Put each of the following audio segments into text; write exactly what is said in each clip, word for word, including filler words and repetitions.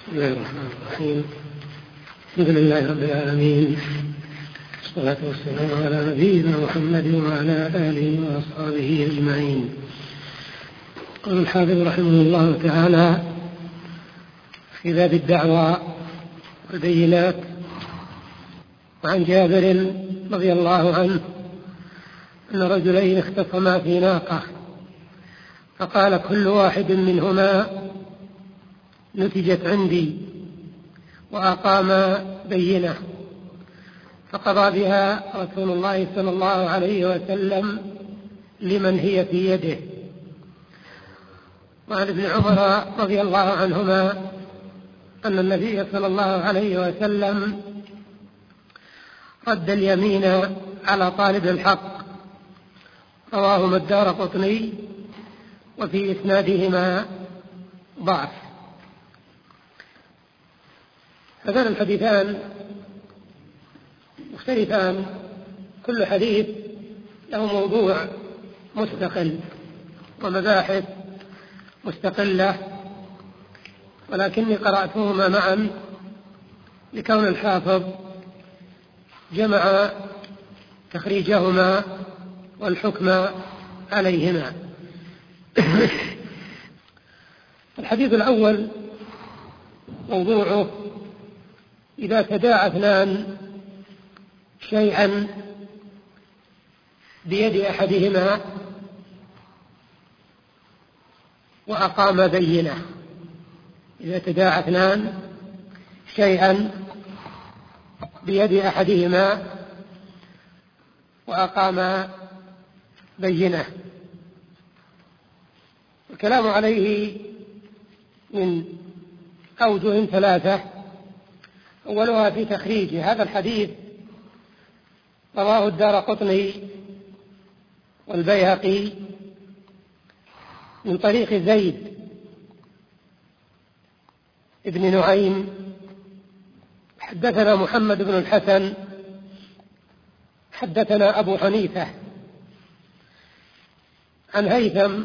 بسم الله الرحمن الرحيم. الحمد لله رب العالمين، والصلاة والسلام على نبينا محمد وعلى آله وأصحابه أجمعين. قال الحافظ رحمه الله تعالى في باب الدعوى والبينات: وعن جابر رضي الله عنه أن رجلين اختصما في ناقة، فقال كل واحد منهما نتجت عندي وأقام بينة، فقضى بها رسول الله صلى الله عليه وسلم لمن هي في يده. وعن ابن عمر رضي الله عنهما أن النبي صلى الله عليه وسلم رد اليمين على طالب الحق، رواهما الدارقطني، وفي إسنادهما ضعف. هذان الحديثان مختلفان، كل حديث له موضوع مستقل ومباحث مستقلة، ولكني قرأتهما معا لكون الحافظ جمع تخريجهما والحكم عليهما. الحديث الأول موضوعه: إذا تداعى اثنان شيئا بيد أحدهما وأقام بينة. إذا تداعى اثنان شيئا بيد أحدهما وأقام بينة. الكلام عليه من أوجه ثلاثة. أولها في تخريج هذا الحديث، رواه الدارقطني والبيهقي من طريق زيد ابن نعيم. حدثنا محمد بن الحسن حدثنا أبو حنيفة عن هيثم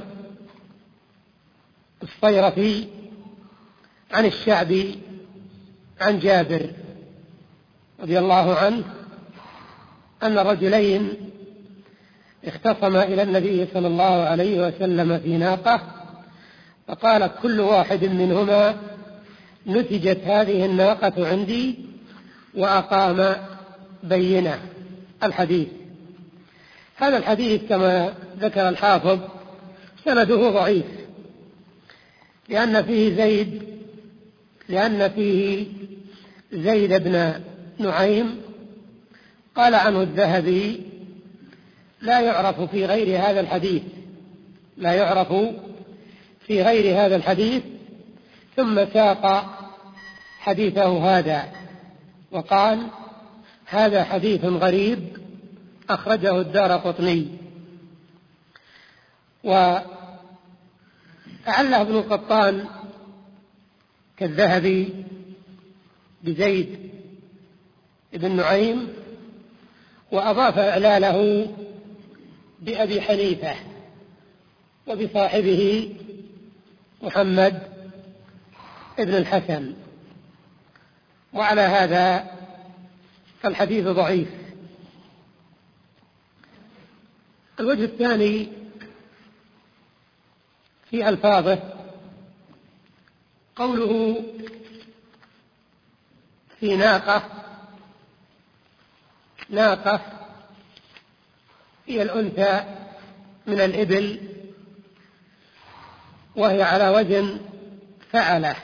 الصيرفي عن الشعبي عن جابر رضي الله عنه أن رجلين اختصما إلى النبي صلى الله عليه وسلم في ناقة، فقال كل واحد منهما نتجت هذه الناقة عندي وأقام بينة. الحديث هذا الحديث كما ذكر الحافظ سنده ضعيف، لأن فيه زيد لأن فيه زيد بن نعيم قال عنه الذهبي لا يعرف في غير هذا الحديث لا يعرف في غير هذا الحديث ثم ساق حديثه هذا وقال هذا حديث غريب أخرجه الدارقطني. وأعله ابن القطان كالذهبي بزيد بن نعيم، وأضاف إعلاله بأبي حنيفة وبصاحبه محمد ابن الحسن، وعلى هذا فالحديث ضعيف. الوجه الثاني في ألفاظه قوله في ناقة. ناقة هي الأنثى من الإبل، وهي على وزن فعلة،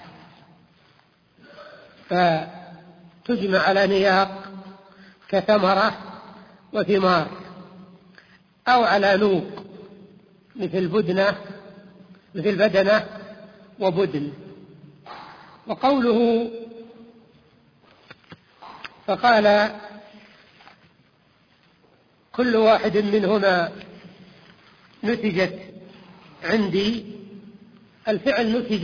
فتجمع على نياق كثمرة وثمار، أو على نوق مثل بدنة مثل بدنة وبدن. وقوله فقال كل واحد منهما نتجت عندي، الفعل نتج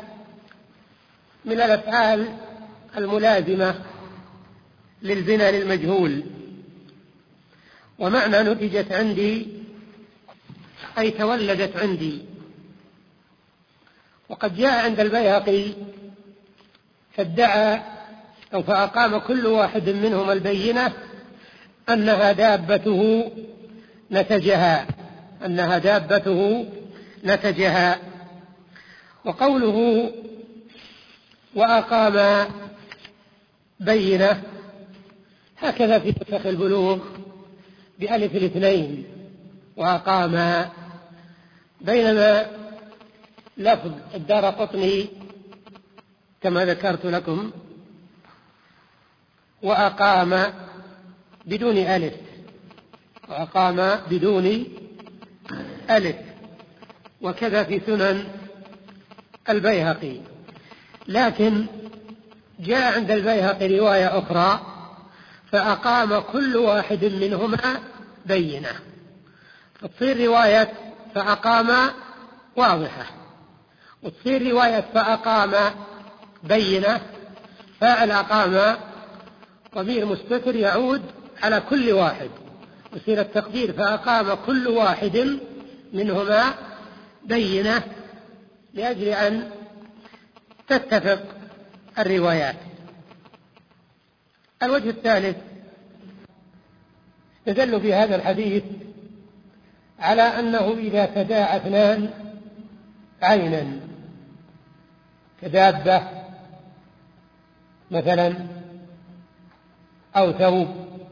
من الأفعال الملازمة للبناء للمجهول، ومعنى نتجت عندي أي تولدت عندي. وقد جاء عند البيهقي فادعى أو فأقام كل واحد منهما البينة أنها دابته نتجها أنها دابته نتجها. وقوله وأقام بينة هكذا في نسخ البلوغ بألف الاثنين وأقام، بينما لفظ الدارقطني كما ذكرت لكم وأقام بدون ألف، وأقام بدون ألف، وكذا في سنن البيهقي. لكن جاء عند البيهقي رواية أخرى فأقام كل واحد منهما بينة، فتصير رواية فأقام واضحة، وتصير رواية فأقام بينة فاعل أقام ضمير مستتر يعود على كل واحد، يصير التقدير فأقام كل واحد منهما بينة، لأجل أن تتفق الروايات. الوجه الثالث استدلوا في هذا الحديث على أنه إذا تداعى اثنان عينا كدابة مثلا أو ثوب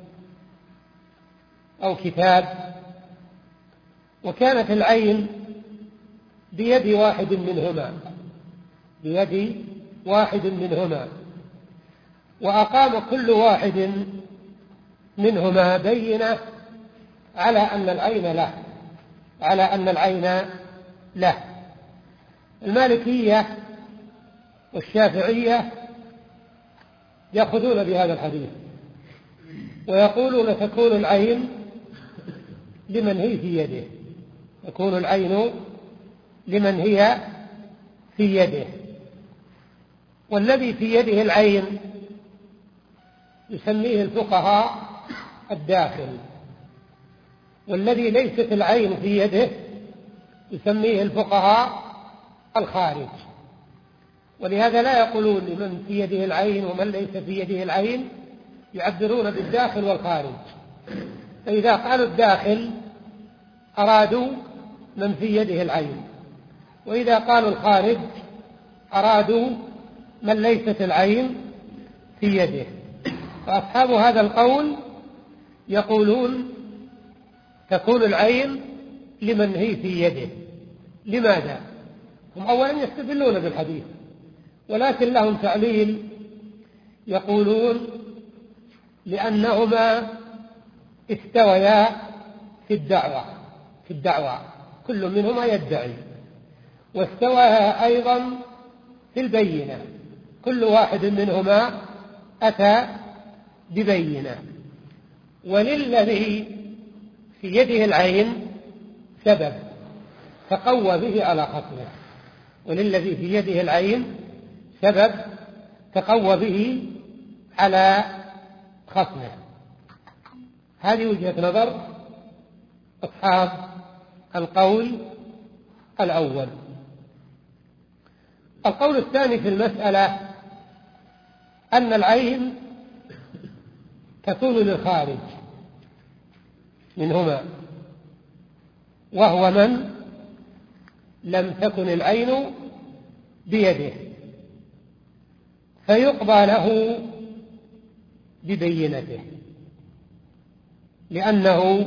أو كتاب، وكانت العين بيد واحد منهما بيد واحد منهما وأقام كل واحد منهما بينة على أن العين له على أن العين له. المالكية والشافعية يأخذون بهذا الحديث ويقولون تكون العين لمن هي في يده تكون العين لمن هي في يده والذي في يده العين يسميه الفقهاء الداخل، والذي ليست العين في يده يسميه الفقهاء الخارج. ولهذا لا يقولون لمن في يده العين ومن ليس في يده العين، يعبرون بالداخل والخارج. فإذا قالوا الداخل أرادوا من في يده العين، وإذا قالوا الخارج أرادوا من ليست العين في يده. فأصحاب هذا القول يقولون تكون العين لمن هي في يده. لماذا؟ هم أولا يستدلون بالحديث، ولكن لهم تعليل، يقولون لأنهما استويا في الدعوة في الدعوة كل منهما يدعي، واستوى أيضا في البينة، كل واحد منهما أتى ببينة. وللذي في يده العين سبب تقوى به على خصمه وللذي في يده العين سبب تقوى به على خصمه. هذه وجهة نظر أصحاب القول الأول. القول الثاني في المسألة أن العين تكون للخارج منهما، وهو من لم تكن العين بيده، فيقضى له ببينته، لأنه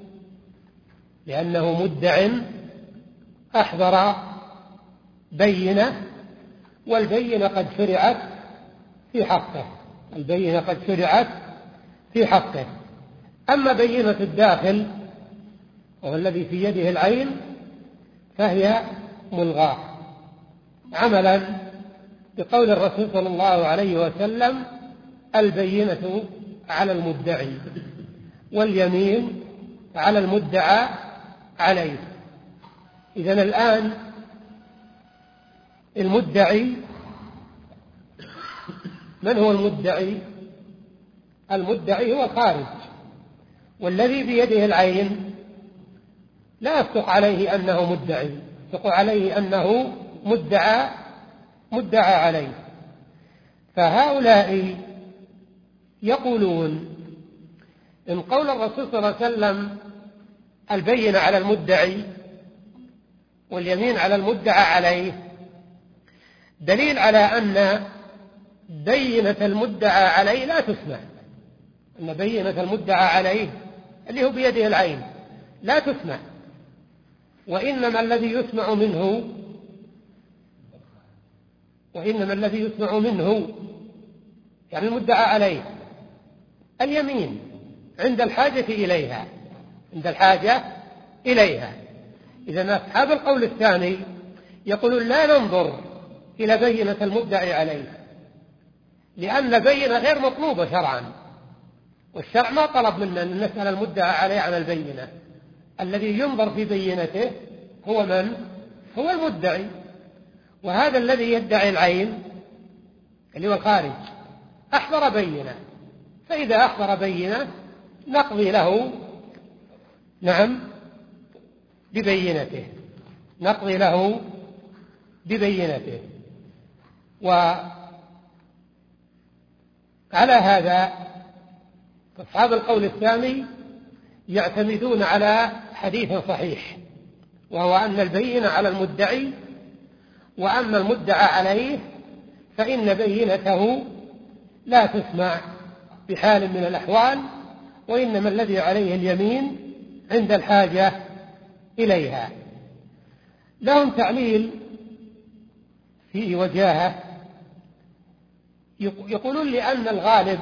لأنه مدع أحضر بينة، والبينة قد شرعت في حقه البينة قد شرعت في حقه. أما بينة الداخل وهو الذي في يده العين فهي ملغاة، عملا بقول الرسول صلى الله عليه وسلم: البينة على المدعي واليمين على المدعى عليه. إذن الآن المدعي، من هو المدعي؟ المدعي هو الخارج، والذي بيده العين لا يصدق عليه أنه مدعي، يصدق عليه أنه مدعى مدعى عليه. فهؤلاء يقولون إن قول الرسول صلى الله عليه وسلم البينة على المدعي واليمين على المدعى عليه دليل على أن بينة المدعى عليه لا تسمع، أن بينة المدعى عليه اللي هو بيده العين لا تسمع، وإنما الذي يسمع منه وإنما الذي يسمع منه يعني المدعى عليه اليمين عند الحاجة إليها عند الحاجة إليها. إذا أصحاب القول الثاني يقولون لا ننظر إلى بينة المدعي عليه، لأن بينة غير مطلوبة شرعا، والشرع ما طلب منا أن نسأل المدعى عليه عن البينة. الذي ينظر في بينته هو من؟ هو المدعي، وهذا الذي يدعي العين اللي هو الخارج أحضر بينة، فإذا أحضر بينة نقضي له نعم ببينته نقضي له ببينته. وعلى هذا أصحاب القول الثاني يعتمدون على حديث صحيح، وهو أن البينة على المدعي، وأما المدعى عليه فإن بينته لا تسمع بحال من الأحوال، وإنما الذي عليه اليمين عند الحاجة إليها. لهم تعليل في وجاهة، يقولون لأن الغالب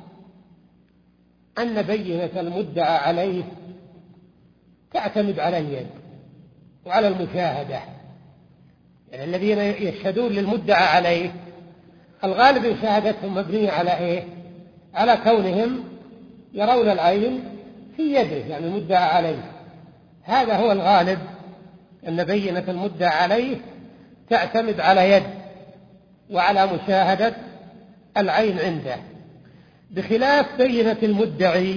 أن بينة المدعى عليه تعتمد على اليد وعلى المشاهدة، يعني الذين يشهدون للمدعى عليه الغالب مشاهدتهم مبنية على إيه؟ على كونهم يرون العين في يده، يعني المدعى عليه. هذا هو الغالب، أن بينة المدعى عليه تعتمد على يد وعلى مشاهدة العين عنده، بخلاف بينة المدعي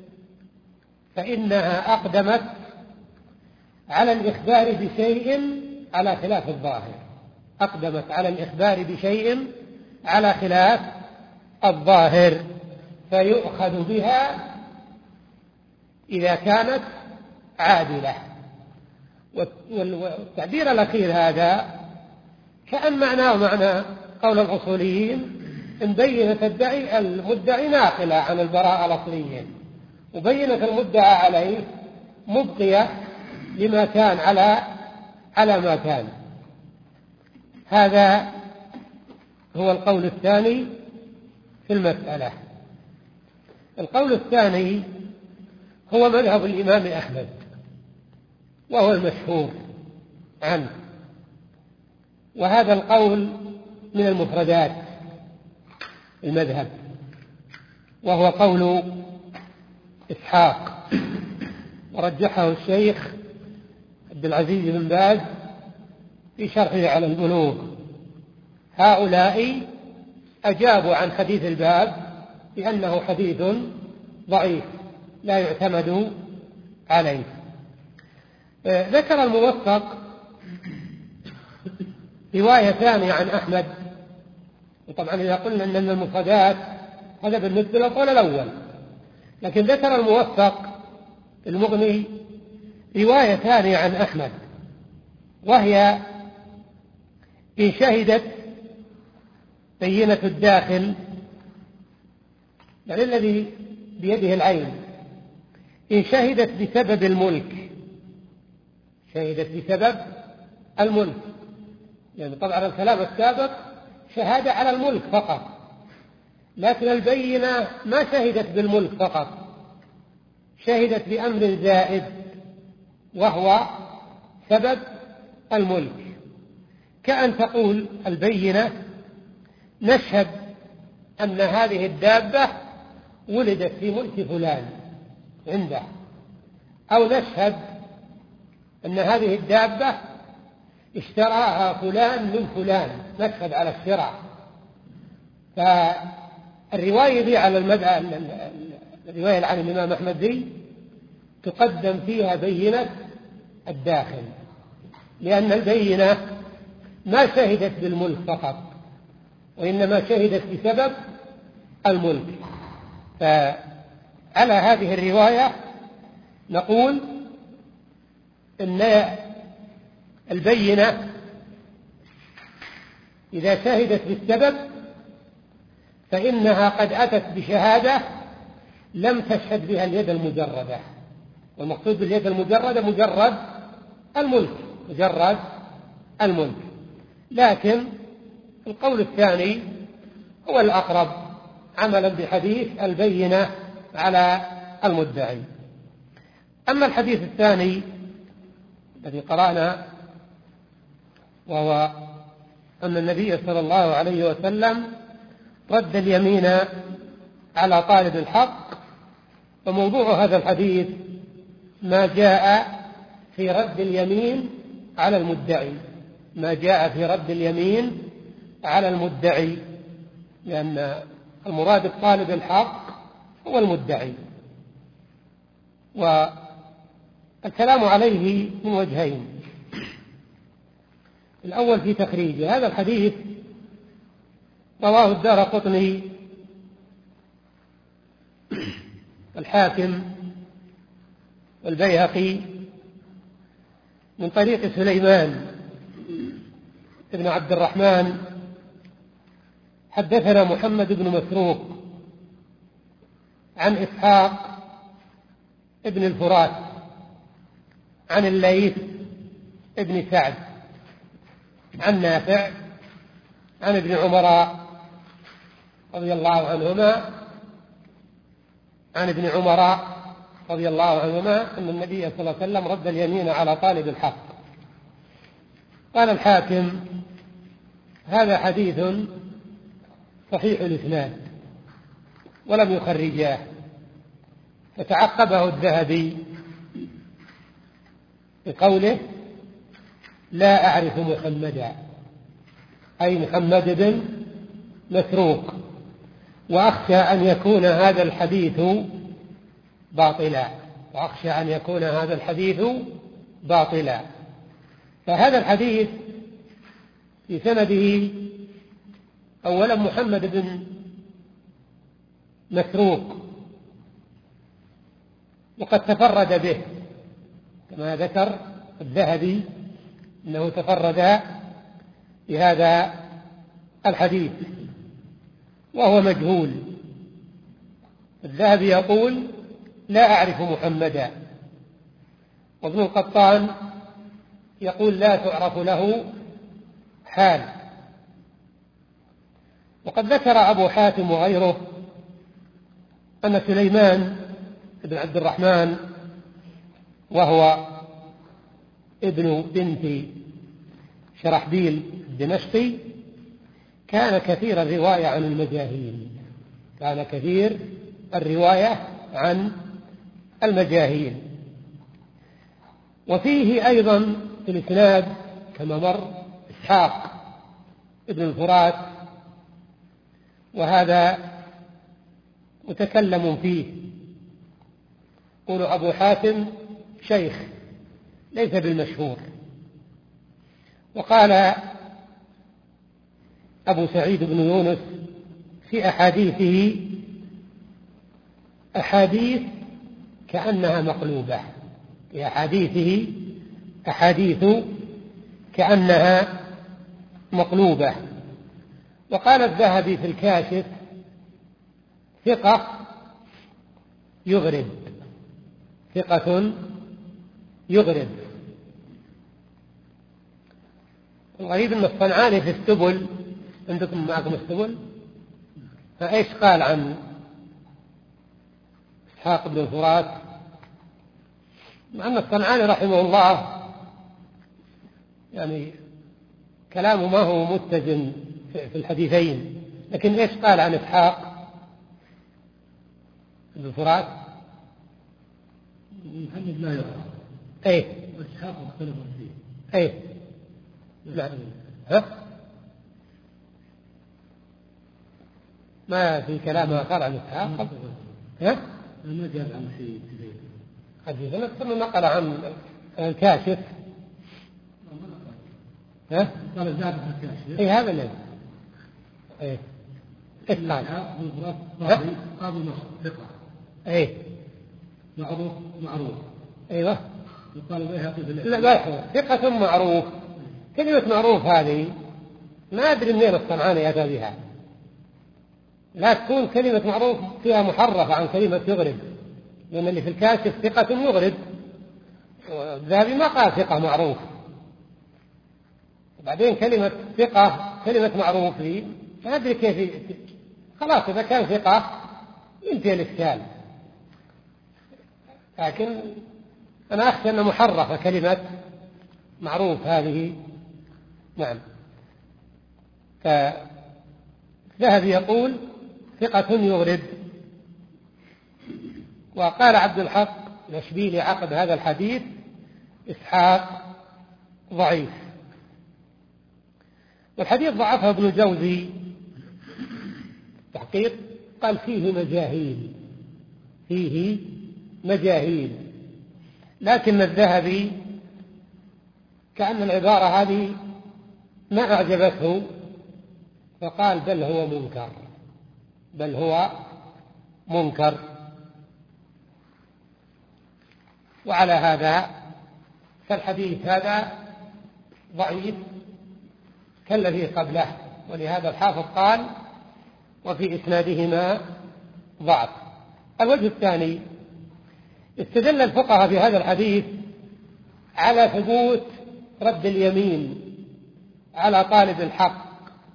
فإنها أقدمت على الإخبار بشيء على خلاف الظاهر أقدمت على الإخبار بشيء على خلاف الظاهر، فيؤخذ بها إذا كانت عادلة. والتعبير الأخير هذا كأن معناه معنى قول الأصوليين إن بينة الدعي المدعي ناقلة عن البراءة الأصلية، وبينة المدعى عليه مبقية لما كان على على ما كان. هذا هو القول الثاني في المسألة. القول الثاني هو مذهب الإمام أحمد، وهو المشهور عنه، وهذا القول من المفردات المذهب، وهو قول إسحاق، ورجحه الشيخ عبد العزيز بن باز في شرحه على البلوغ. هؤلاء أجابوا عن حديث الباب بأنه حديث ضعيف لا يعتمد عليه. ذكر الموفق رواية ثانية عن أحمد، وطبعا إذا قلنا أن المفردات هذا بالنسبة للقول الأول، لكن ذكر الموفق المغني رواية ثانية عن أحمد، وهي إن شهدت بينة الداخل، يعني الذي بيده العين، إن شهدت بسبب الملك شهدت بسبب الملك يعني طبعا الكلام السابق شهادة على الملك فقط، لكن البينة ما شهدت بالملك فقط، شهدت بأمر زائد وهو سبب الملك، كأن تقول البينة نشهد أن هذه الدابة ولدت في ملك فلان عنده، أو نشهد أن هذه الدابة اشتراها فلان من فلان، نشهد على الشراء. فالرواية دي على المذهب الرواية عن الإمام أحمد دي تقدم فيها بينة الداخل، لأن البينة ما شهدت بالملك فقط، وإنما شهدت بسبب الملك. فعلى هذه الرواية نقول إن البينة إذا شهدت بالسبب فإنها قد أتت بشهادة لم تشهد بها اليد المجردة، والمقصود باليد المجردة مجرد الملك، مجرد الملك. لكن القول الثاني هو الأقرب عملا بحديث البينة على المدعي. أما الحديث الثاني الذي قرأنا وهو أن النبي صلى الله عليه وسلم رد اليمين على طالب الحق، فموضوع هذا الحديث ما جاء في رد اليمين على المدعي، ما جاء في رد اليمين على المدعي، لأن المراد بطالب الحق هو المدعي. والكلام عليه من وجهين: الأول في تخريجه. هذا الحديث رواه الدارقطني الحاكم والبيهقي من طريق سليمان بن عبد الرحمن حدثنا محمد بن مسروق عن إسحاق ابن الفرات عن الليث ابن سعد عن نافع عن ابن عمر رضي الله عنهما عن ابن عمر رضي الله عنهما أن النبي صلى الله عليه وسلم رد اليمين على طالب الحق. قال الحاكم: هذا حديث صحيح الإسناد ولم يخرجاه. فتعقبه الذهبي بقوله: لا أعرف محمدا، أي محمد بن مسروق، وأخشى أن يكون هذا الحديث باطلا، وأخشى أن يكون هذا الحديث باطلا. فهذا الحديث في سنده أولا محمد بن مسروق، وقد تفرد به كما ذكر الذهبي أنه تفرد بهذا الحديث وهو مجهول. الذهبي يقول: لا أعرف محمدا، وابن القطان يقول: لا تعرف له حال. وقد ذكر أبو حاتم وغيره أن سليمان بن عبد الرحمن وهو ابن بنت شرحبيل الدمشقي كان كثير الرواية عن المجاهيل، كان كثير الرواية عن المجاهيل. وفيه أيضا في الإسناد كما مر إسحاق ابن الفرات، وهذا متكلم فيه. يقول أبو حاتم شيخ ليس بالمشهور. وقال أبو سعيد بن يونس في أحاديثه أحاديث كأنها مقلوبة، في أحاديثه أحاديث كأنها مقلوبة. وقال الذهبي في الكاشف: ثقة يغرب، ثقة يغرب. الغريب أن الصنعاني في السبل، عندكم معكم السبل، فإيش قال عن إسحاق بن الفرات؟ مع أن الصنعاني رحمه الله يعني كلامه ما هو متزن في الحديثين، لكن إيش قال عن إسحاق بن الفرات؟ محمد لا يرى. إيه وإسحاق مختلف فيه. إيه لا. ها؟ ما في كلام آخر عن إسحاق؟ ها؟ ما جاء عن شيء حديثنا ثم نقل عن الكاشف. ها؟ قال زاد عن الكاشف. إيه هذا اللي إيه إسحاق بالمفرد قاضي قاضي مصر ثقة. إيه معروف معروف. أيوه. يقال بيهقي في لا بيهقي ثقة معروف. كلمة معروف هذه ما أدري منين الصنعاني يأتى بها. لا تكون كلمة معروف فيها محرفة عن كلمة يغرب، لأن اللي في الكاشف ثقة يغرب، الذهبي ما قال ثقة معروف. وبعدين كلمة ثقة كلمة معروف لي ما أدري كيف، خلاص إذا كان ثقة ينتهي الإشكال، لكن أنا أخشى أن محرفة كلمة معروف هذه. نعم. فالذهبي يقول ثقة يغرب. وقال عبد الحق الأشبيلي عقب هذا الحديث إسحاق ضعيف. والحديث ضعفه ابن الجوزي تحقيق، قال فيه مجاهيل، فيه مجاهيل، لكن الذهبي كأن العبارة هذه ما أعجبته، فقال بل هو منكر، بل هو منكر. وعلى هذا فالحديث هذا ضعيف كالذي قبله، ولهذا الحافظ قال وفي إسنادهما ضعف. الوجه الثاني، استدل الفقهاء في هذا الحديث على ثبوت رد اليمين على طالب الحق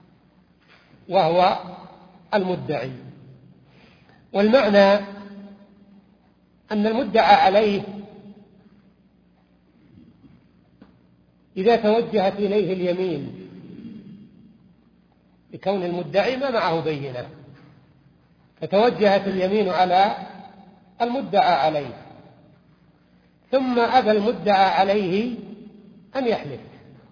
وهو المدعي، والمعنى أن المدعى عليه إذا توجهت إليه اليمين بكون المدعي ما معه بينة، فتوجهت اليمين على المدعى عليه، ثم أبى المدعى عليه أن يحلف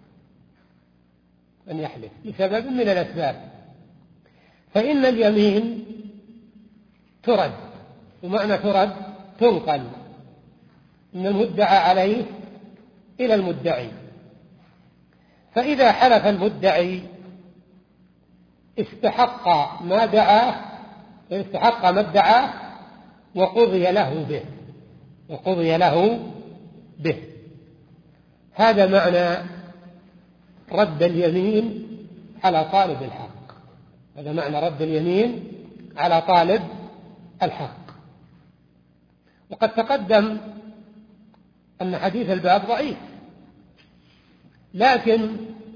أن يحلف لسبب من الأسباب، فإن اليمين ترد. ومعنى ترد تنقل من المدعى عليه إلى المدعي. فإذا حلف المدعي استحق ما دعاه استحق ما ادعاه وقضي له به وقضي له به. هذا معنى رد اليمين على طالب الحق، هذا معنى رد اليمين على طالب الحق. وقد تقدم أن حديث الباب ضعيف، لكن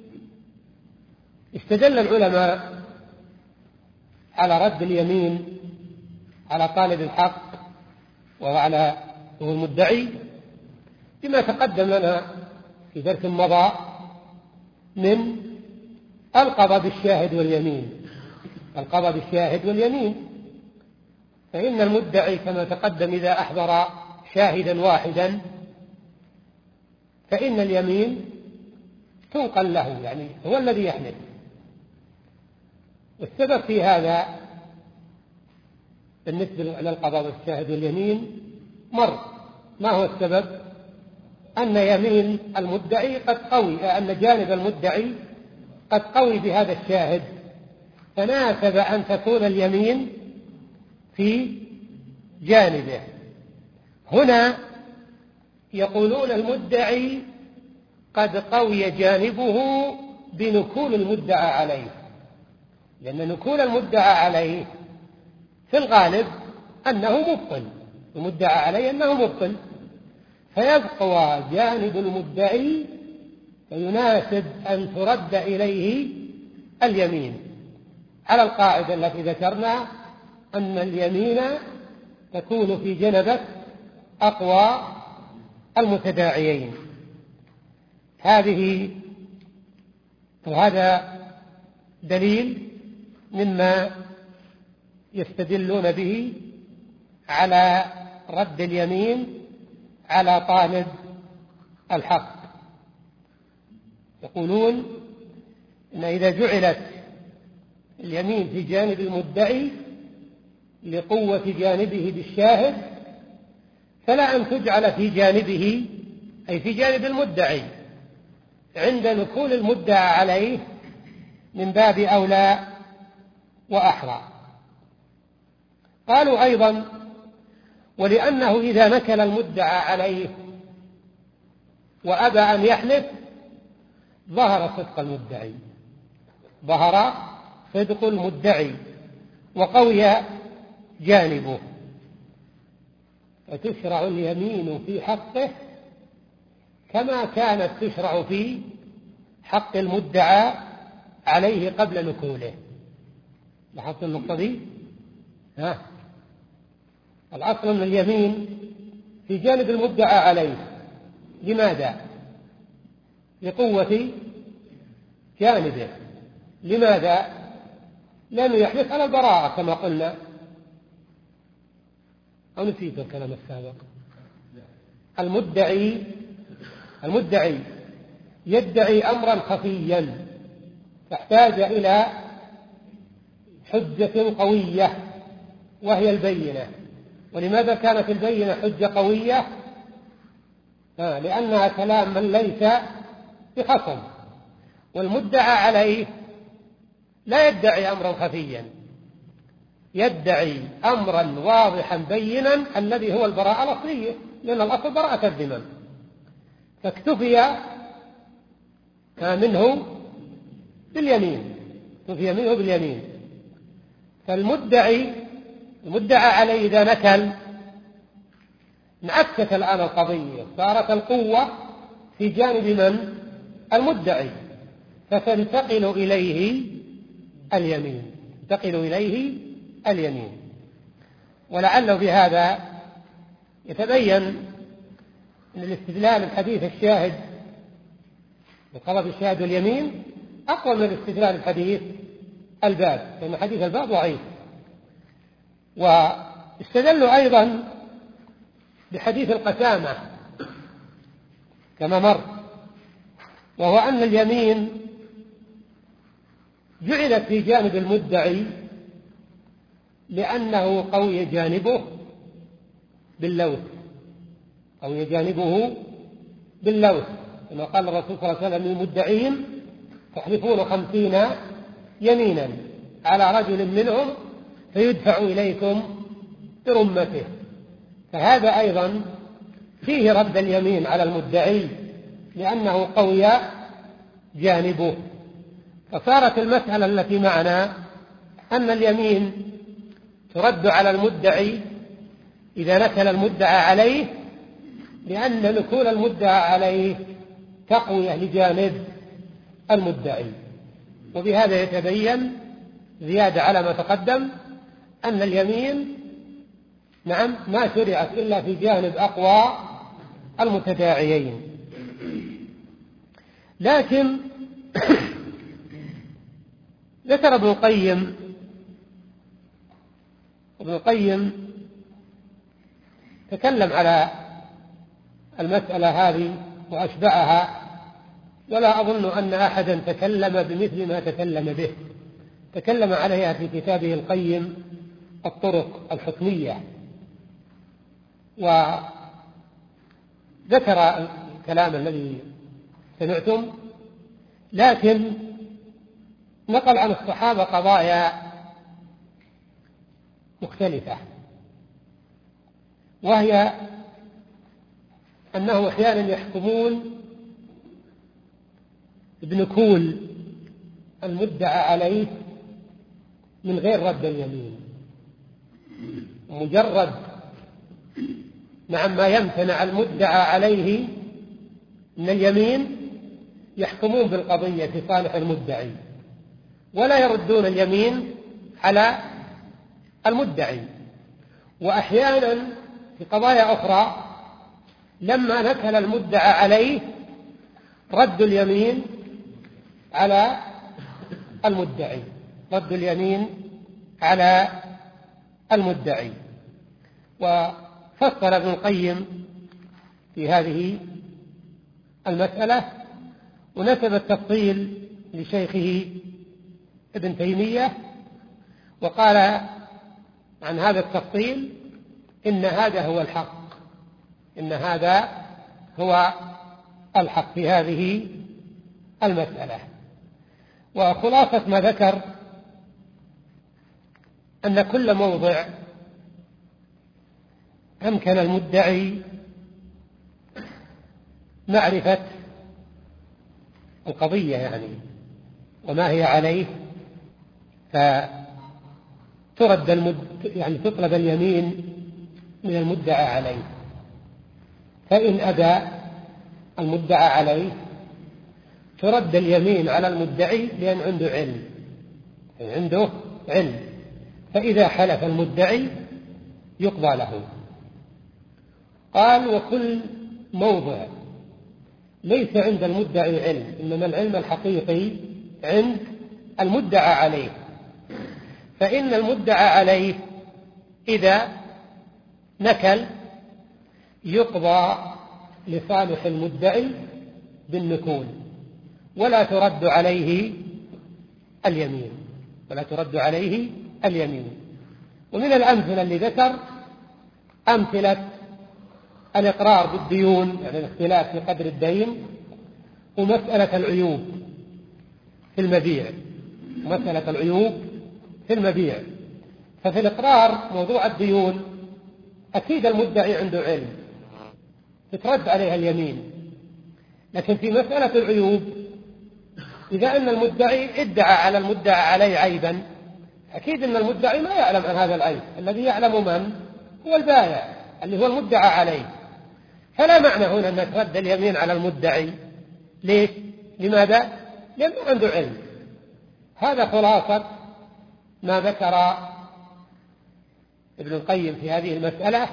استدل العلماء على رد اليمين على طالب الحق وعلى المدعي بما تقدم لنا في درس مضى من القضاء بالشاهد واليمين القضاء بالشاهد واليمين فإن المدعي كما تقدم إذا أحضر شاهدا واحدا فإن اليمين تنقل له، يعني هو الذي يحلف. والسبب في هذا بالنسبة للقضاء بالشاهد واليمين مر. ما هو السبب؟ أن يمين المدعي قد قوي، أن جانب المدعي قد قوي بهذا الشاهد، فناسب أن تكون اليمين في جانبه. هنا يقولون المدعي قد قوي جانبه بنكول المدعى عليه، لأن نكول المدعى عليه في الغالب أنه مبطل، المدعى عليه أنه مبطل، فيبقى جانب المدعي فيناسب أن ترد إليه اليمين على القاعدة التي ذكرنا أن اليمين تكون في جنبة أقوى المتداعيين. هذه وهذا دليل مما يستدلون به على رد اليمين على طالب الحق. يقولون إن إذا جعلت اليمين في جانب المدعي لقوة جانبه بالشاهد فلا أن تجعل في جانبه أي في جانب المدعي عند نكول المدعى عليه، من باب أولى وأحرى. قالوا أيضا: ولأنه إذا نكل المدعى عليه وأبى أن يحلف ظهر صدق المدعي، ظهر صدق المدعي وقوي جانبه، فتشرع اليمين في حقه كما كانت تشرع في حق المدعى عليه قبل نكوله. لاحظت النقطة دي؟ ها، الأصل أن اليمين في جانب المدعى عليه. لماذا؟ لقوة جانبه. لماذا؟ لأنه يحلف على البراءة كما قلنا. أو نسيت الكلام السابق؟ المدعي المدعي يدعي أمرا خفيا فاحتاج إلى حجة قوية وهي البينة. ولماذا كانت البينة حجة قوية؟ آه لأنها كلام من ليس بخصم، والمدعى عليه لا يدعي أمرا خفيا، يدعي أمرا واضحا بينا الذي هو البراءة الأصلية، لأن الأصل براءة الذمم، فاكتفي منه باليمين، اكتفي منه باليمين. فالمدعي المدعى عليه إذا نكل انعكست الآن القضية، صارت القوة في جانب من؟ المدعي، فتنتقل إليه اليمين، تنتقل إليه اليمين. ولعله بهذا يتبين أن الاستدلال الحديث الشاهد بطلب الشاهد واليمين أقوى من الاستدلال الحديث الباب، لأن حديث الباب ضعيف. واستدلوا أيضا بحديث القسامة كما مر، وهو أن اليمين جعلت في جانب المدعي لأنه قوي جانبه باللوث، قوي جانبه باللوث، كما قال الرسول صلى الله عليه وسلم: المدعين تحلفون خمسين يمينا على رجل منهم فيدفع إليكم برمته. فهذا أيضا فيه رد اليمين على المدعي لأنه قوي جانبه. فصارت المسألة التي معنا أن اليمين ترد على المدعي إذا نكل المدعى عليه، لأن نكول المدعى عليه تقوية لجانب المدعي. وبهذا يتبين زيادة على ما تقدم أن اليمين نعم ما شرعت إلا في جانب أقوى المتداعيين. لكن ذكر ابن القيم ابن القيم تكلم على المسألة هذه وأشبعها، ولا أظن أن أحدا تكلم بمثل ما تكلم به. تكلم عليها في كتابه القيم الطرق الحكمية، وذكر الكلام الذي سمعتم، لكن نقل عن الصحابة قضايا مختلفة، وهي أنه أحيانا يحكمون بنكول المدعى عليه من غير رد اليمين، مجرد نعم ما يمتنع المدعى عليه من اليمين يحكمون بالقضية في صالح المدعي ولا يردون اليمين على المدعي. وأحيانا في قضايا أخرى لما نكل المدعى عليه رد اليمين على المدعي، رد اليمين على المدعي. وفصل ابن القيم في هذه المسألة ونسب التفصيل لشيخه ابن تيمية، وقال عن هذا التفصيل إن هذا هو الحق، إن هذا هو الحق في هذه المسألة. وخلاصة ما ذكر أن كل موضع أمكن المدعي معرفة القضية يعني وما هي عليه، فترد المد... يعني تطلب اليمين من المدعى عليه، فإن أبى المدعى عليه ترد اليمين على المدعي لأن عنده علم عنده علم فإذا حلف المدعي يقضى له. قال: وكل موضع ليس عند المدعي علم، إنما العلم الحقيقي عند المدعى عليه، فإن المدعى عليه إذا نكل يقضى لصالح المدعي بالنكول ولا ترد عليه اليمين ولا ترد عليه اليمين. ومن الأمثلة اللي ذكر أمثلة الإقرار بالديون، يعني الاختلاف في قدر الدين، ومسألة العيوب في المبيع مسألة العيوب في المبيع. ففي الإقرار موضوع الديون أكيد المدعي عنده علم تترد عليها اليمين، لكن في مسألة العيوب إذا أن المدعي ادعى على المدعى عليه عيبا أكيد أن المدعي ما يعلم عن هذا العيب، الذي يعلم من هو البائع اللي هو المدعى عليه، فلا معنى هنا أن ترد اليمين على المدعي. ليش؟ لماذا؟ لأنه عنده علم. هذا خلاصة ما ذكر ابن القيم في هذه المسألة،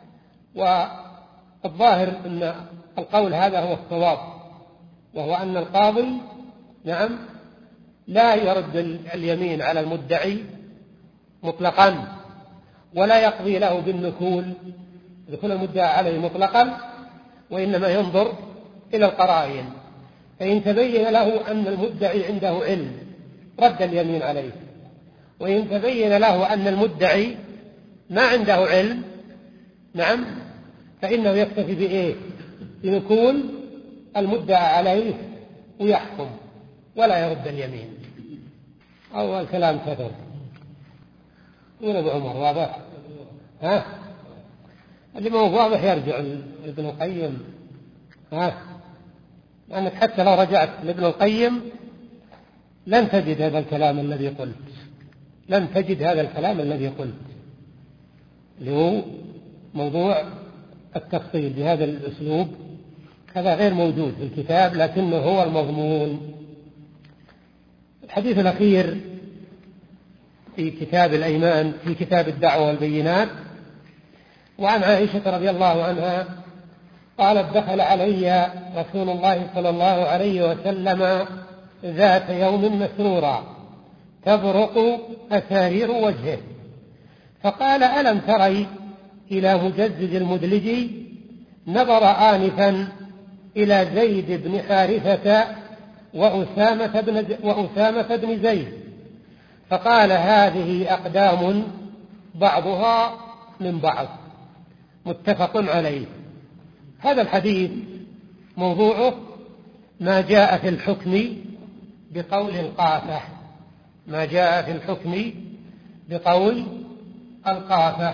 والظاهر أن القول هذا هو الصواب، وهو أن القاضي نعم لا يرد اليمين على المدعي مطلقا ولا يقضي له بالنكول يكون المدعى عليه مطلقا، وإنما ينظر إلى القرائن، فإن تبين له أن المدعي عنده علم رد اليمين عليه، وإن تبين له أن المدعي ما عنده علم نعم فإنه يكتفي بإيه؟ بنكول المدعى عليه ويحكم ولا يرد اليمين. أول كلام كثر يقول أبو عمر واضح؟ ها؟ اللي ما هو واضح يرجع لابن القيم. ها؟ لأنك حتى لو رجعت لابن القيم لن تجد هذا الكلام الذي قلت لن تجد هذا الكلام الذي قلت اللي هو موضوع التفصيل بهذا الأسلوب، هذا غير موجود في الكتاب لكنه هو المضمون. الحديث الأخير في كتاب الأيمان في كتاب الدعوة والبينات، وعن عائشة رضي الله عنها قالت: دخل علي رسول الله صلى الله عليه وسلم ذات يوم مسرورا تبرق أسارير وجهه، فقال: ألم تري إلى مجزز المدلجي؟ نظر آنفا إلى زيد بن حارثة وأسامة بن, وأسامة بن زيد، فقال: هذه أقدام بعضها من بعض، متفق عليه. هذا الحديث موضوعه ما جاء في الحكم بقول القافة ما جاء في الحكم بقول القافة.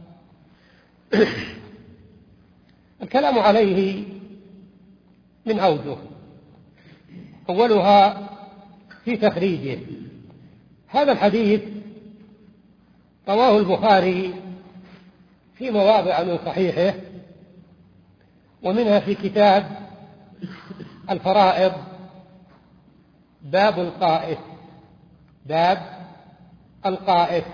الكلام عليه من أوجه، أولها في تخريجه. هذا الحديث رواه البخاري في مواضع من صحيحه، ومنها في كتاب الفرائض باب القائف باب القائف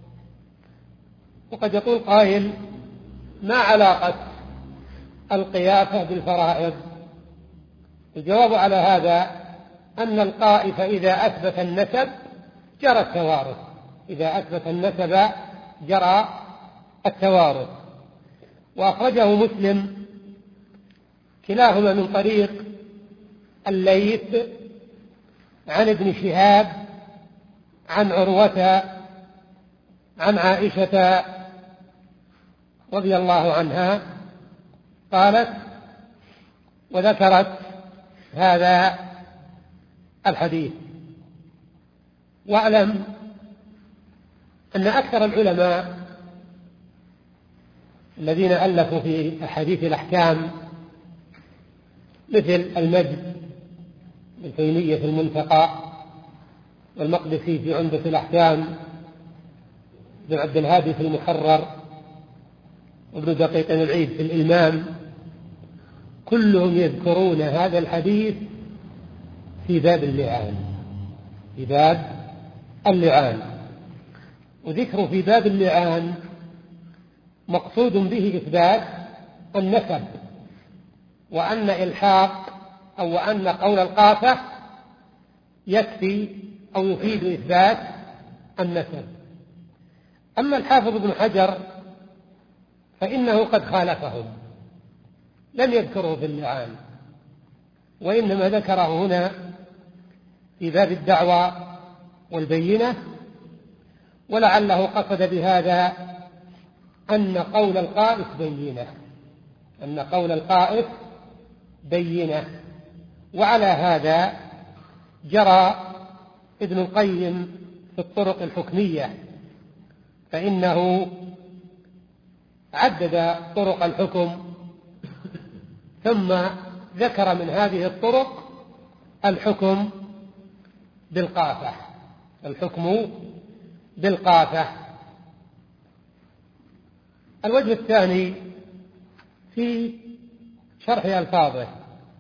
وقد يقول قائل: ما علاقة القيافة بالفرائض؟ الجواب على هذا أن القائف إذا أثبت النسب جرى التوارث إذا أثبت النسب جرى التوارث. وأخرجه مسلم كلاهما من طريق الليث عن ابن شهاب عن عروة عن عائشة رضي الله عنها قالت وذكرت هذا الحديث. واعلم أن أكثر العلماء الذين ألفوا في أحاديث الأحكام مثل المجد التيمية في المنتقى، والمقدسي في عمدة الأحكام، ابن عبد الهادي في المحرر، وابن دقيق العيد في الإمام، كلهم يذكرون هذا الحديث في باب اللعان، في باب اللعان. وذكر في باب اللعان مقصود به إثبات النسب، وأن إلحاق أو وأن قول القافة يكفي أو يفيد إثبات النسب. أما الحافظ ابن حجر فإنه قد خالفهم، لم يذكره في اللعان، وإنما ذكره هنا في باب الدعوى والبينة، ولعله قصد بهذا أن قول القائف بينة، أن قول القائف بينة. وعلى هذا جرى ابن القيم في الطرق الحكمية، فإنه عدد طرق الحكم ثم ذكر من هذه الطرق الحكم بالقافة، الحكم بالقافة. الوجه الثاني في شرح ألفاظه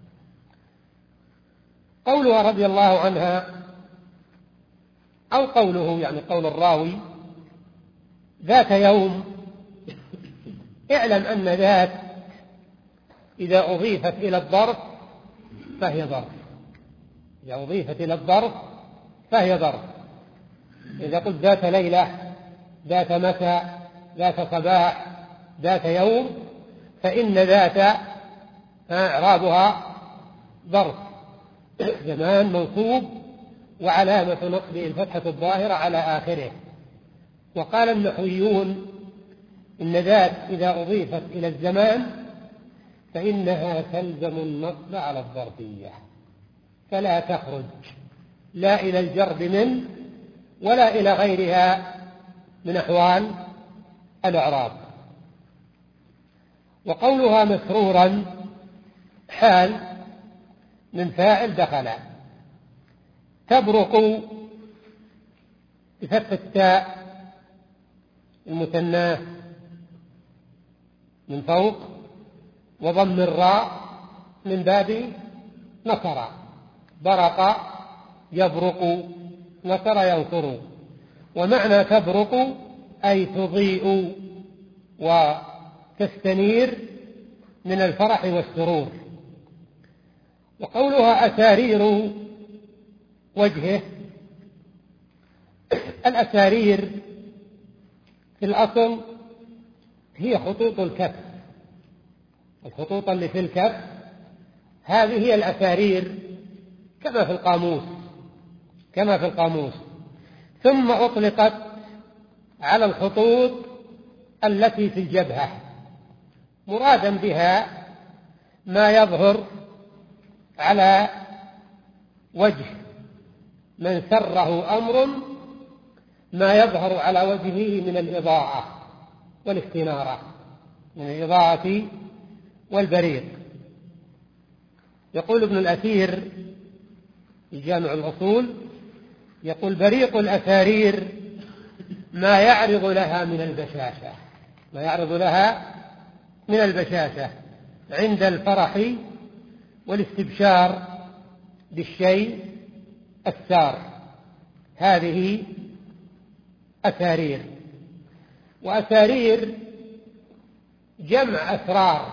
قولها رضي الله عنها، أو قوله يعني قول الراوي ذات يوم. اعلم أن ذات إذا أضيفت إلى الظرف فهي ظرف، إذا أضيفت إلى الظرف فهي ظرف. إذا قلت ذات ليلة، ذات مساء، ذات صباح، ذات يوم، فإن ذات إعرابها ظرف زمان منصوب، وعلامة نصبه الفتحة الظاهرة على آخره. وقال النحويون إن ذات إذا أضيفت إلى الزمان فإنها تلزم النصب على الظرفية، فلا تخرج لا إلى الجر من ولا إلى غيرها من أحوال الإعراب. وقولها مسرورا حال من فاعل دخل. تبرق بفتح التاء المثناه من فوق، وضم الراء من باب نصر. برق يبرق، نصر ينصر. ومعنى تبرق أي تضيء وتستنير من الفرح والسرور. وقولها أسارير وجهه، الأسارير في الأصل هي خطوط الكف، الخطوط اللي في الكف هذه هي الأسارير كما في القاموس، كما في القاموس. ثم أطلقت على الخطوط التي في الجبهة، مرادا بها ما يظهر على وجه من سره أمر، ما يظهر على وجهه من الإضاءة والاستنارة، من الإضاءة والبريق. يقول ابن الأثير في جامع الأصول، يقول بريق الأسارير ما يعرض لها من البشاشة، ما يعرض لها من البشاشة عند الفرح والاستبشار بالشيء السار، هذه أسارير. وأسارير جمع أسرار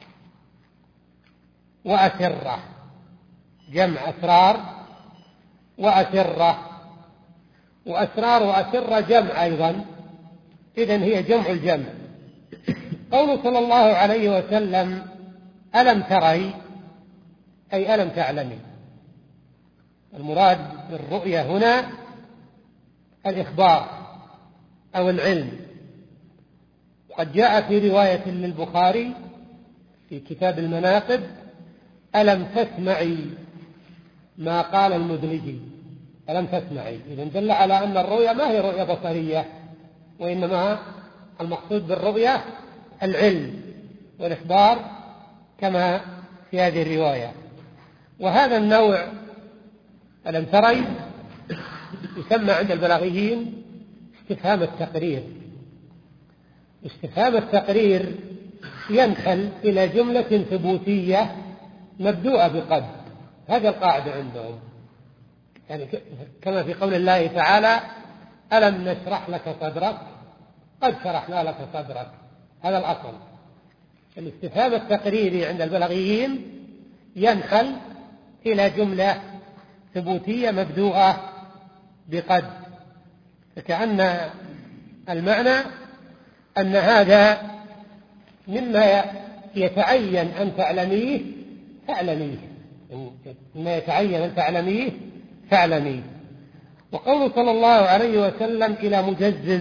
وأسرة، جمع أسرار وأسرة، وأسرار وأسرة جمع أيضا، إذن هي جمع الجمع. قوله صلى الله عليه وسلم ألم تري، أي ألم تعلمي. المراد بالرؤية هنا الإخبار أو العلم. وقد جاء في رواية للبخاري في كتاب المناقب ألم تسمعي ما قال المدلجي، ألم تسمعي. إذن دل على أن الرؤية ما هي رؤية بصرية، وإنما المقصود بالرؤية العلم والإخبار كما في هذه الرواية. وهذا النوع ألم تري يسمى عند البلاغيين استفهام التقرير. استفهام التقرير ينحل إلى جملة ثبوتية مبدوءة بقد، هذا القاعدة عندهم، يعني كما في قول الله تعالى ألم نشرح لك صدرك قد شرحنا لك صدرك، هذا الأصل. الاستفهام التقريري عند البلاغيين ينحل إلى جملة ثبوتية مبدوءة بقد، فكأن المعنى أن هذا مما يتعين أن تعلميه فاعلميه، مما يتعين أن تعلميه فاعلميه. وقوله صلى الله عليه وسلم إلى مجزز،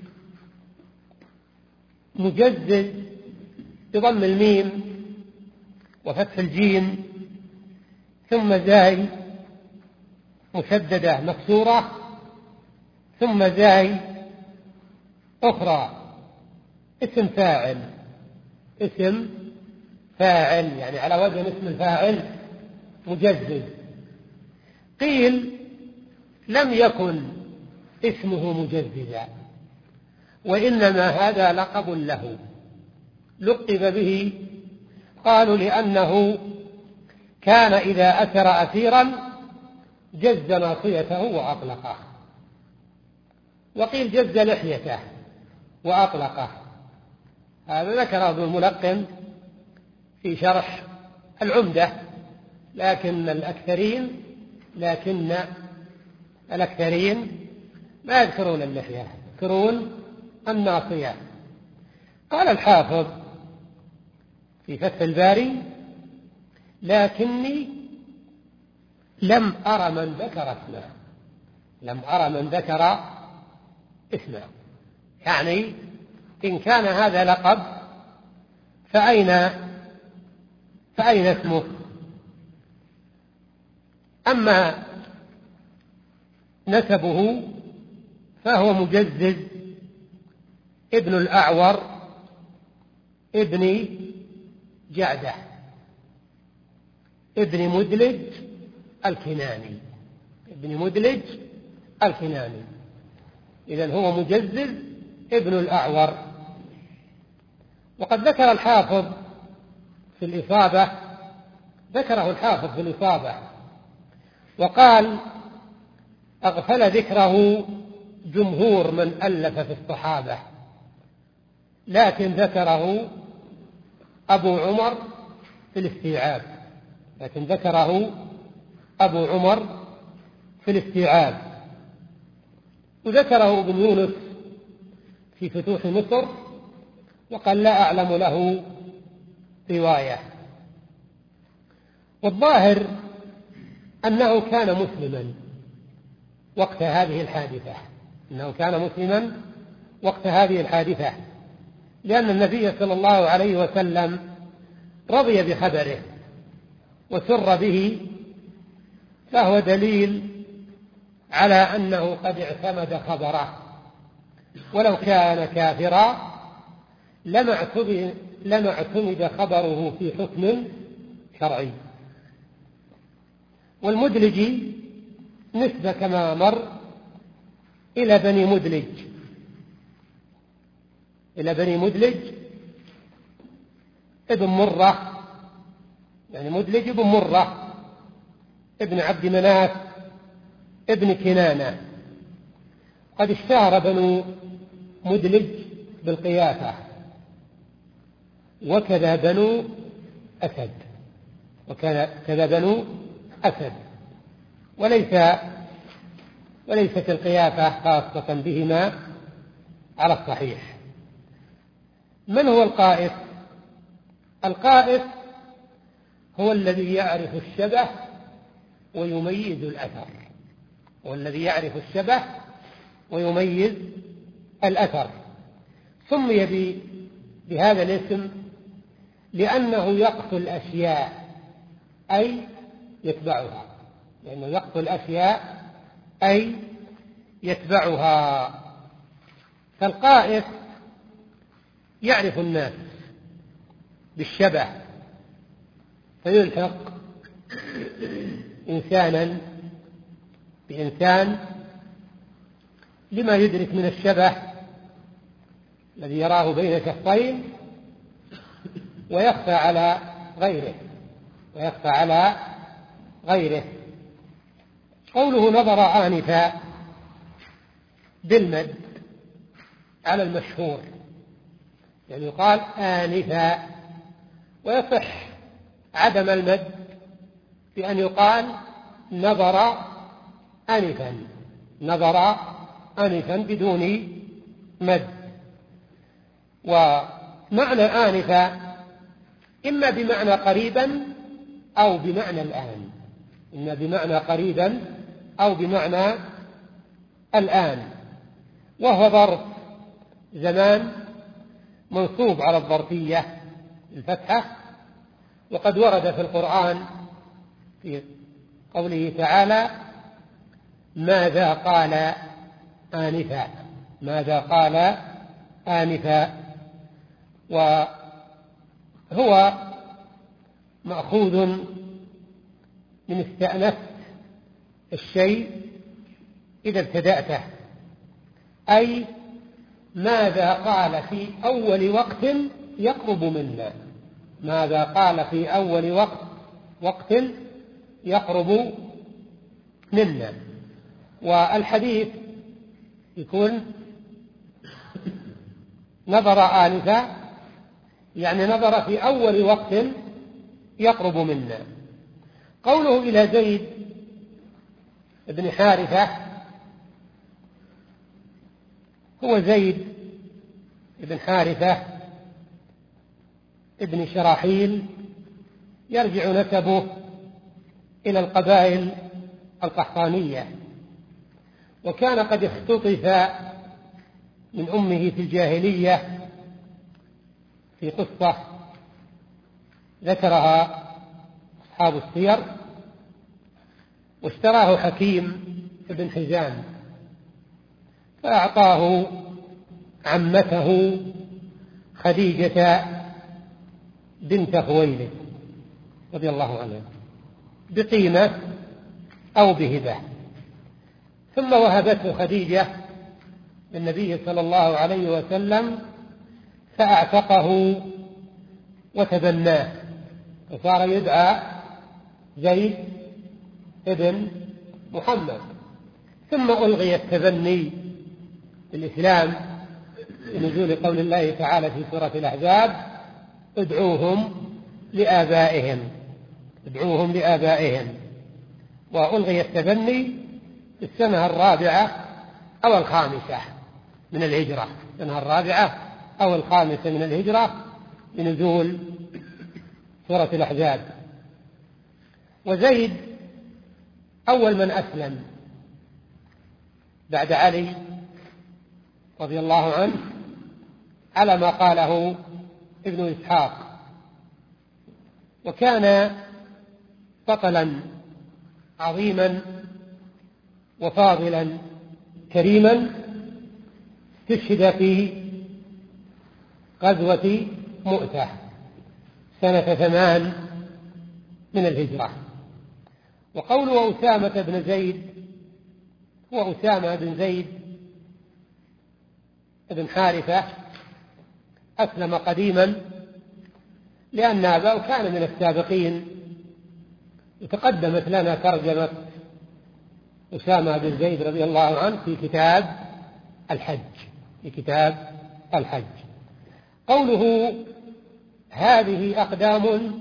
مجزز بضم الميم وفتح الجيم ثم زاي مشددة مكسورة ثم زاي أخرى، اسم فاعل، اسم فاعل يعني على وزن اسم الفاعل مجزز. قيل لم يكن اسمه مجززا، وإنما هذا لقب له لقب به، قالوا لأنه كان إذا أسر أسيرا جز ناصيته وأطلقه، وقيل جز لحيته وأطلقه. هذا ذكره ابن الملقن في شرح العمدة، لكن الأكثرين لكن الأكثرين ما يذكرون اللحية، يذكرون الناصية. قال الحافظ في فتح الباري لكني لم أرى من ذكر اسمه، لم أرى من ذكر اسمه، يعني إن كان هذا لقب فأين فأين اسمه؟ أما نسبه فهو مجزز ابن الأعور ابن جعدة ابن مدلج الكناني، ابن مدلج الكناني. إذن هو مجزز ابن الأعور. وقد ذكر الحافظ في الإصابة، ذكره الحافظ في الإصابة وقال أغفل ذكره جمهور من ألف في الصحابة، لكن ذكره أبو عمر في الاستيعاب، لكن ذكره أبو عمر في الاستيعاب، وذكره ابن يونس في فتوح مصر، وقال لا أعلم له رواية. والظاهر أنه كان مسلما وقت هذه الحادثة، أنه كان مسلما وقت هذه الحادثة، لأن النبي صلى الله عليه وسلم رضي بخبره وسر به، فهو دليل على أنه قد اعتمد خبره، ولو كان كافرا لما اعتمد خبره في حكم شرعي. والمدلجي نسبة كما مر إلى بني مدلج، إلى بني مدلج ابن مرة، يعني مدلج ابن مرة ابن عبد مناف ابن كنانة. قد اشتهر بنو مدلج بالقيافة، وكذا بنو أسد، وكذا بنو أسد، وليس وليست القيافة خاصة بهما على الصحيح. من هو القائف؟ القائف هو الذي يعرف الشبه ويميز الأثر، هو الذي يعرف الشبه ويميز الأثر. سمي بهذا الاسم لأنه يقتل الأشياء أي يتبعها، لأنه يقتل الأشياء أي يتبعها. فالقائف يعرف الناس بالشبه فيلحق إنسانا بإنسان لما يدرك من الشبه الذي يراه بين شخصين ويخفى على غيره ويخفى على غيره. قوله نظر آنفا بالمد على المشهور، يعني يقال آنفا، ويصح عدم المد بأن يقال نظر آنفا، نظر آنفا بدون مد. ومعنى آنفا إما بمعنى قريبا أو بمعنى الآن، إما بمعنى قريبا أو بمعنى الآن، وهو ظرف زمان منصوب على الظرفية الفتحة. وقد ورد في القرآن في قوله تعالى ماذا قال آنفا، ماذا قال آنفا، وهو مأخوذ من استأنفت الشيء إذا ابتدأته، أي ماذا قال في أول وقت يقرب منا، ماذا قال في أول وقت وقت يقرب منا. والحديث يكون نظر آنفا يعني نظر في أول وقت يقرب منا. قوله إلى زيد بن حارثة، هو زيد بن حارثة ابن شراحيل، يرجع نسبه إلى القبائل القحطانية، وكان قد اختطف من أمه في الجاهلية في قصة ذكرها أصحاب السير، واشتراه حكيم بن حزام فأعطاه عمته خديجة بنت خويلد رضي الله عنها بقيمة أو بهبة، ثم وهبته خديجة للنبي صلى الله عليه وسلم فأعتقه وتبناه، فصار يدعى زيد ابن محمد. ثم ألغي التبني الإسلام بنزول قول الله تعالى في سورة الأحزاب ادعوهم لآبائهم، ادعوهم لآبائهم، وألغي التبني في السنة الرابعة أو الخامسة من الهجرة، السنة الرابعة أو الخامسة من الهجرة بنزول سورة الأحزاب. وزيد أول من أسلم بعد علي رضي الله عنه على ما قاله ابن إسحاق، وكان بطلا عظيما وفاضلا كريما، استشهد في غزوة مؤتة سنة ثمان من الهجرة. وقوله أسامة بن زيد، هو أسامة بن زيد بن حارثة، أسلم قديما لأن أباه كان من السابقين. وتقدمت لنا ترجمة أسامة بن زيد رضي الله عنه في كتاب الحج، في كتاب الحج. قوله هذه أقدام،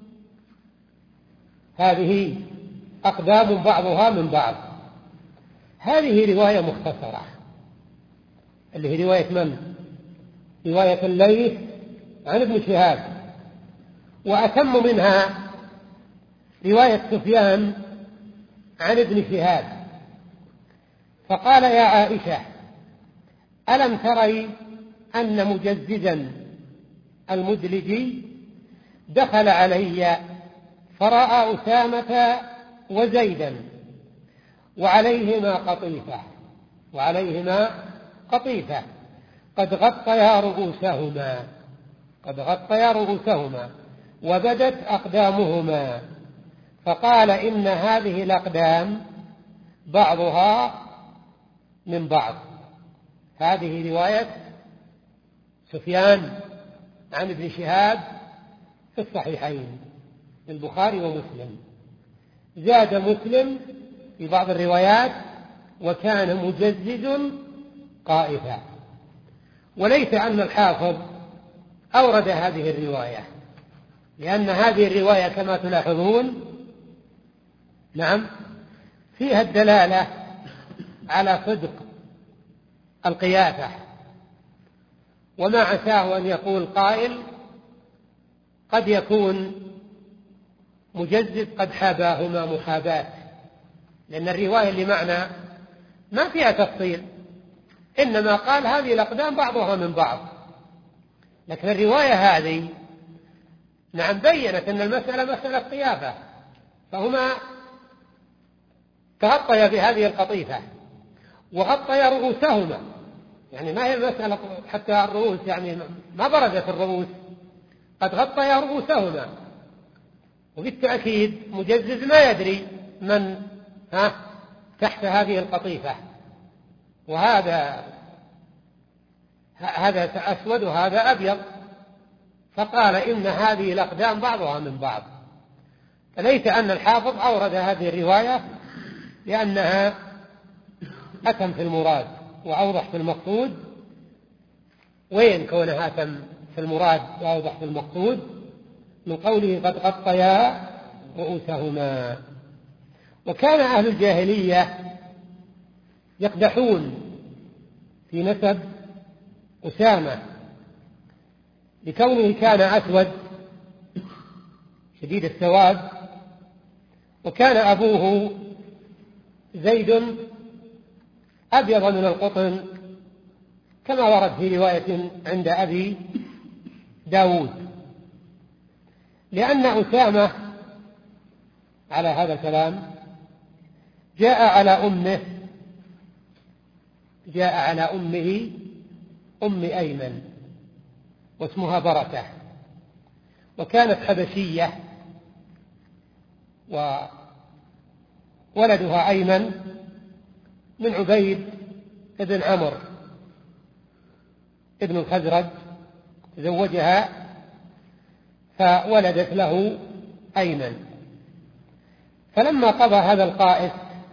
هذه أقدام بعضها من بعض، هذه رواية مختصرة، اللي هي رواية من؟ رواية الليث عن ابن شهاب. وأتم منها رواية سفيان عن ابن شهاب، فقال يا عائشة ألم تري أن مجززا المدلجي دخل علي فرأى أسامة وزيدا وعليهما قطيفة، وعليهما قطيفة، قد غطيا رؤوسهما قد غطيا رؤوسهما وبدت أقدامهما، فقال إن هذه الأقدام بعضها من بعض. هذه رواية سفيان عن ابن شهاب في الصحيحين البخاري ومسلم. زاد مسلم في بعض الروايات وكان مجزز قائفا. وليس أن الحافظ أورد هذه الرواية، لأن هذه الرواية كما تلاحظون نعم فيها الدلالة على صدق القيافة، وما عساه أن يقول قائل قد يكون مجزز قد حاباهما محاباة، لأن الرواية اللي معنا ما فيها تفصيل، إنما قال هذه الأقدام بعضها من بعض. لكن الرواية هذه نعم بيّنت أن المسألة مسألة قيافة، فهما تغطيا بهذه القطيفة وغطيا رؤوسهما، يعني ما هي المسألة حتى الرؤوس يعني ما بردت الرؤوس، قد غطيا رؤوسهما. وبالتأكيد مجزز ما يدري من ها تحت هذه القطيفة، وهذا هذا أسود وهذا أبيض، فقال إن هذه الأقدام بعضها من بعض. فليس أن الحافظ أورد هذه الرواية لأنها أتم في المراد وأوضح في المقصود. وين كونها أتم في المراد وأوضح في المقصود؟ من قوله قد غطيا رؤوسهما. وكان أهل الجاهلية يقدحون في نسب أسامة لكونه كان أسود شديد السواد، وكان أبوه زيد أبيض من القطن كما ورد في رواية عند أبي داود، لأن أسامة على هذا الكلام جاء على أمه جاء على أمه أم أيمن واسمها بركة، وكانت حبشية، وولدها أيمن من عبيد بن عمرو ابن الخزرج، تزوجها فولدت له أيمن. فلما قضى هذا القائس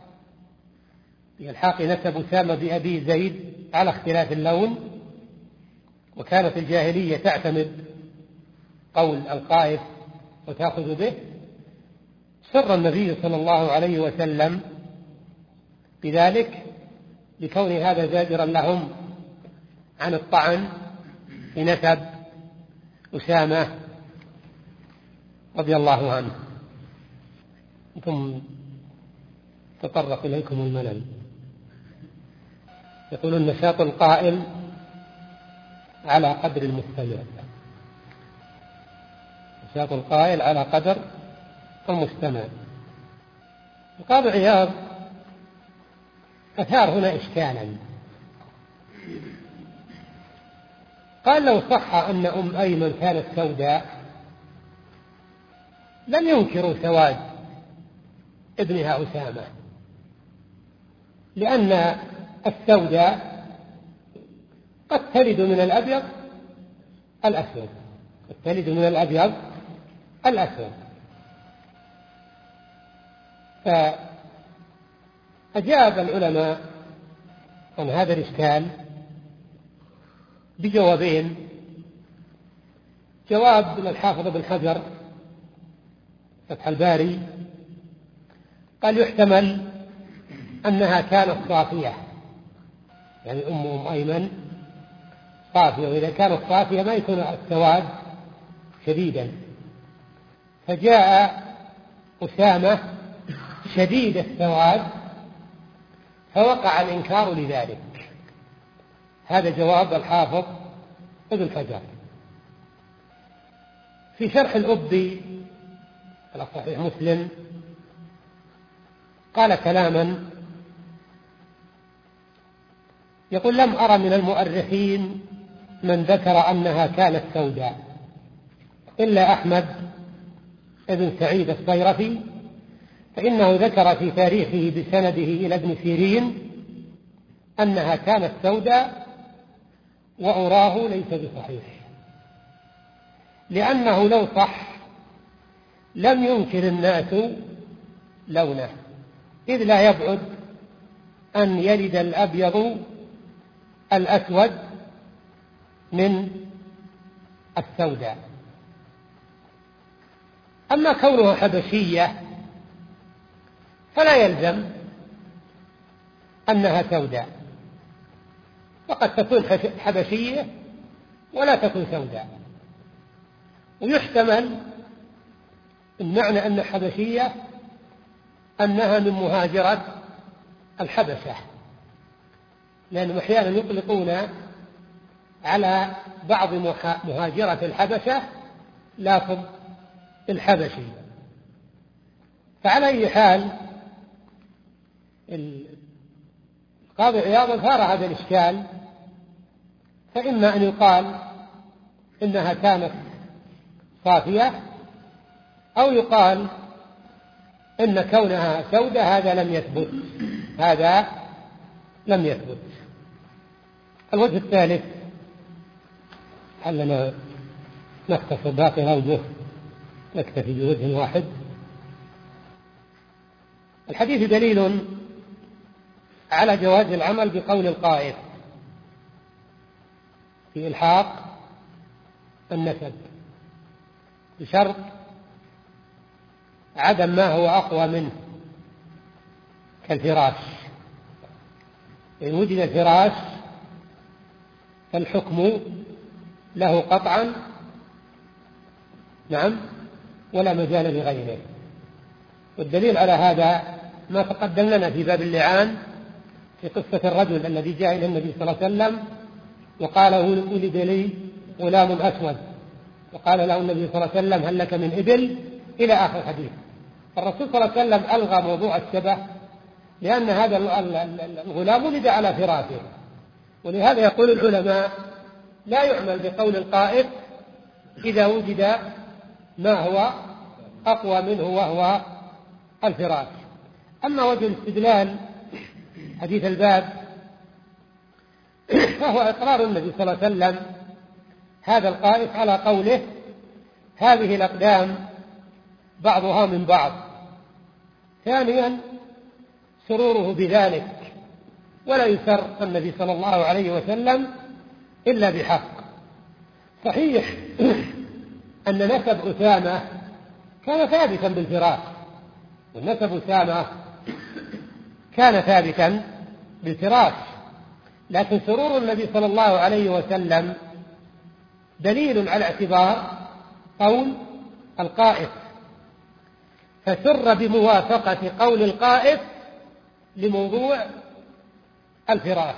بإلحاق نسب أسامة بأبي زيد على اختلاف اللون، وكانت الجاهلية تعتمد قول القائس وتأخذ به، سر النبي صلى الله عليه وسلم بذلك لكون هذا زاجرا لهم عن الطعن في نسب أسامة رضي الله عنه. أنتم تطرق إليكم الملل. يقول النشاط القائم على قدر المستمع، نشاط القائل على قدر المستمع. القاضي عياض أثار هنا إشكالا، قال لو صح أن أم أيمن كانت سوداء لم ينكروا سواد ابنها أسامة، لأن السوداء قد تلد من الأبيض الأسود قد تلد من الأبيض الأسود. فأجاب العلماء عن هذا الإشكال بجوابين. جواب من الحافظ بن حجر فتح الباري قال يحتمل أنها كانت صافية، يعني أم أم أيمن صافية، وإذا كانت صافية ما يكون السواد شديدا، فجاء أسامة شديد السواد فوقع الإنكار لذلك. هذا جواب الحافظ ابن حجر. في شرح الأبي على صحيح مسلم قال كلاما يقول لم أرى من المؤرخين من ذكر أنها كانت سوداء إلا أحمد بن سعيد الصيرفي، فإنه ذكر في تاريخه بسنده إلى ابن سيرين أنها كانت سوداء، وأراه ليس بصحيح، لأنه لو صح لم ينكر الناس لونه، إذ لا يبعد أن يلد الأبيض الأسود من السوداء. أما كونها حبشية فلا يلزم أنها سوداء، وقد تكون حبشية ولا تكون سوداء، ويحتمل المعنى أن حبشية أنها من مهاجرة الحبشة، لأنهم أحيانا يطلقون على بعض مهاجرة الحبشة لافظ الحبشي. فعلى أي حال القاضي عياض أثار هذا الإشكال، فإما أن يقال إنها كانت صافية، أو يقال إن كونها سوداء هذا لم يثبت، هذا لم يثبت. الوجه الثالث، هل نختصر باقي الأوجه نكتفي بوجه واحد. الحديث دليل على جواز العمل بقول القائل في إلحاق النسب بشرط عدم ما هو أقوى منه كالفراش. إن وجد الفراش فالحكم له قطعا، نعم، ولا مجال لغيره. والدليل على هذا ما تقدم لنا في باب اللعان في قصة الرجل الذي جاء إلى النبي صلى الله عليه وسلم وقال ولد لي غلام أسود، وقال له النبي صلى الله عليه وسلم هل لك من إبل إلى آخر الحديث. الرسول صلى الله عليه وسلم ألغى موضوع الشبه لأن هذا الغلام ولد على فراشه، ولهذا يقول العلماء لا يعمل بقول القائل إذا وجد ما هو أقوى منه وهو الفراش. أما وجه الاستدلال حديث الباب فهو إقرار النبي صلى الله عليه وسلم هذا القائف على قوله هذه الأقدام بعضها من بعض. ثانيا سروره بذلك، ولا يسر النبي صلى الله عليه وسلم إلا بحق. صحيح أن نسب أسامة كان ثابتا بالفراش، والنسب أسامة كان ثابتا بالفراش، لكن سرور النبي صلى الله عليه وسلم دليل على اعتبار قول القائف، فسر بموافقة قول القائف لموضوع الفراش،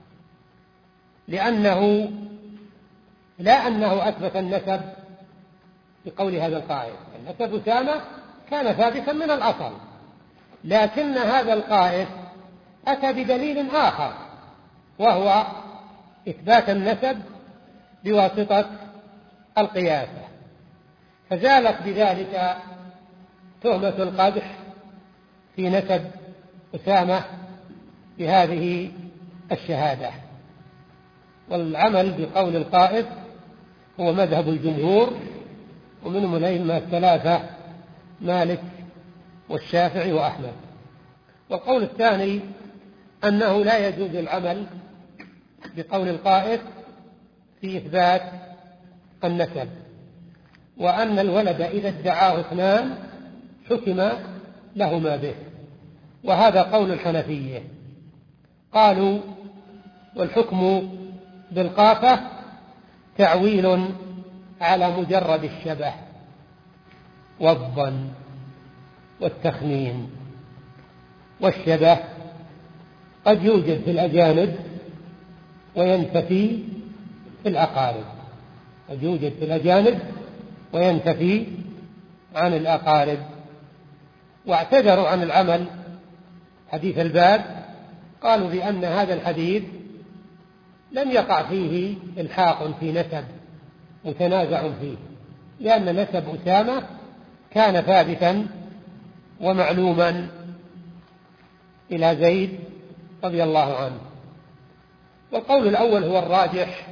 لأنه لا أنه أثبت النسب بقول هذا القائف. النسب أسامة كان ثابتا من الأصل، لكن هذا القائف أتى بدليل آخر وهو إثبات النسب بواسطة القياسة، فزالت بذلك تهمة القدح في نسب أسامة بهذه الشهادة. والعمل بقول القائف هو مذهب الجمهور، ومنهم الأئمة الثلاثة مالك والشافعي وأحمد. والقول الثاني أنه لا يجوز العمل بقول القائف في إثبات النسب، وأن الولد إذا ادعاه اثنان حكم لهما به، وهذا قول الحنفية. قالوا والحكم بالقافة تعويل على مجرد الشبه والظن والتخمين، والشبه قد يوجد في الأجانب وينتفي في الأقارب، قد يوجد في الأجانب وينتفي عن الأقارب. واعتذروا عن العمل حديث الباب، قالوا بأن هذا الحديث لم يقع فيه إلحاق في نسب متنازع فيه، لأن نسب أسامة كان ثابتا ومعلوما إلى زيد رضي الله عنه. والقول الأول هو الراجح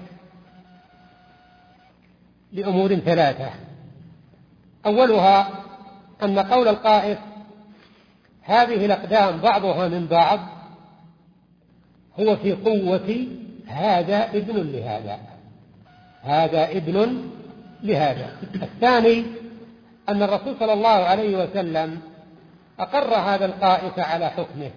لأمور ثلاثة. أولها أن قول القائل هذه الأقدام بعضها من بعض هو في قوة هذا ابن لهذا، هذا ابن لهذا. الثاني أن الرسول صلى الله عليه وسلم أقر هذا القائف على حكمه،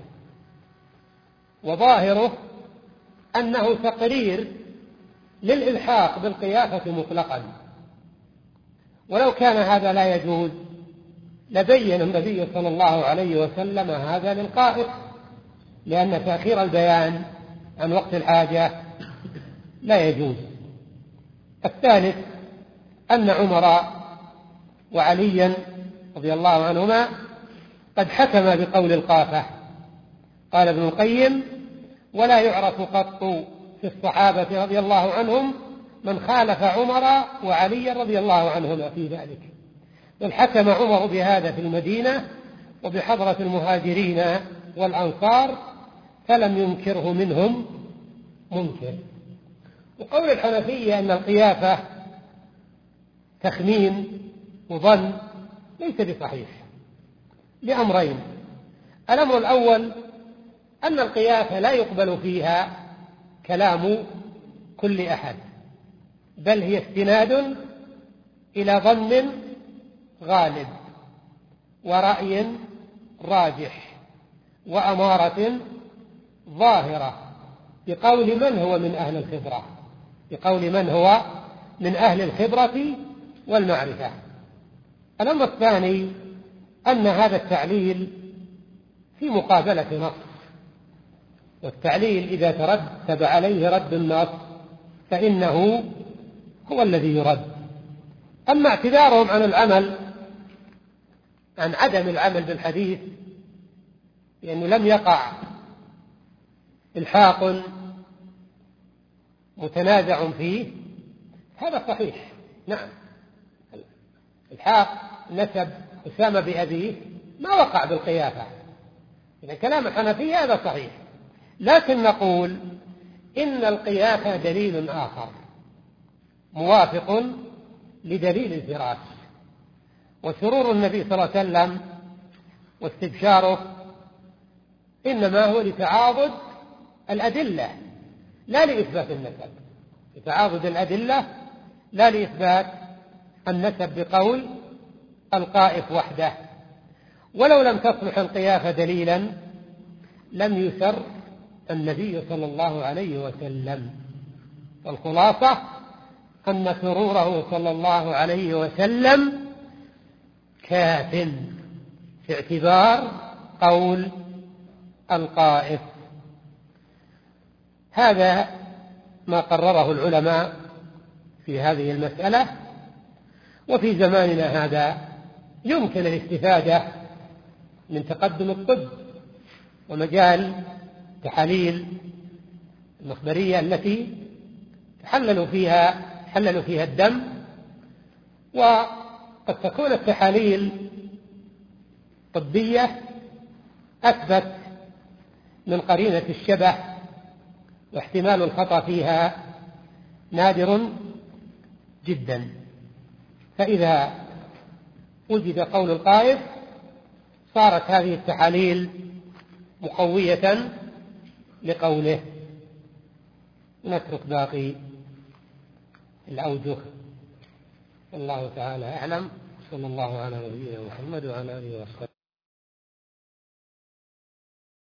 وظاهره أنه تقرير للإلحاق بالقيافة مطلقا، ولو كان هذا لا يجوز لبين النبي صلى الله عليه وسلم هذا للقائف، لأن تأخير البيان عن وقت الحاجة لا يجوز. الثالث أن عمر وعليا رضي الله عنهما قد حكم بقول القافة. قال ابن القيم: ولا يعرف قط في الصحابة رضي الله عنهم من خالف عمر وعليا رضي الله عنهما في ذلك، بل حكم عمر بهذا في المدينة وبحضرة المهاجرين والأنصار، فلم ينكره منهم منكر. وقول الحنفية أن القيافة تخمين وظن ليس بصحيح لأمرين. الأمر الأول أن القيافة لا يقبل فيها كلام كل أحد، بل هي استناد إلى ظن غالب ورأي راجح وأمارة ظاهرة بقول من هو من أهل الخبرة، بقول من هو من أهل الخبرة والمعرفة. الأمر الثاني أن هذا التعليل في مقابلة نص، والتعليل إذا ترتب عليه رد النص فإنه هو الذي يرد. أما اعتذارهم عن العمل عن عدم العمل بالحديث لأنه لم يقع إلحاق متنازع فيه، هذا صحيح. نعم، إلحاق نسب أسامة بأبيه ما وقع بالقيافة، إذا كلام الحنفية هذا صحيح. لكن نقول إن القيافة دليل آخر موافق لدليل الفراش، وسرور النبي صلى الله عليه وسلم واستبشاره إنما هو لتعاضد الأدلة لا لإثبات النسب، لتعاضد الأدلة لا لإثبات النسب بقول القائف وحده. ولو لم تصلح القيافة دليلا لم يسر النبي صلى الله عليه وسلم. والخلاصة أن سروره صلى الله عليه وسلم كاف في اعتبار قول القائف. هذا ما قرره العلماء في هذه المسألة. وفي زماننا هذا يمكن الاستفادة من تقدم الطب ومجال تحاليل المخبرية التي تحللوا فيها حللوا فيها الدم، وقد تكون التحاليل طبية أثبت من قرينة الشبه، واحتمال الخطأ فيها نادر جدا. فإذا وجد قول القائف صارت هذه التحاليل مقوية لقوله. نترك باقي الأوجه، والله تعالى أعلم. صلى الله على نبينا محمد وعلى آله وصحبه.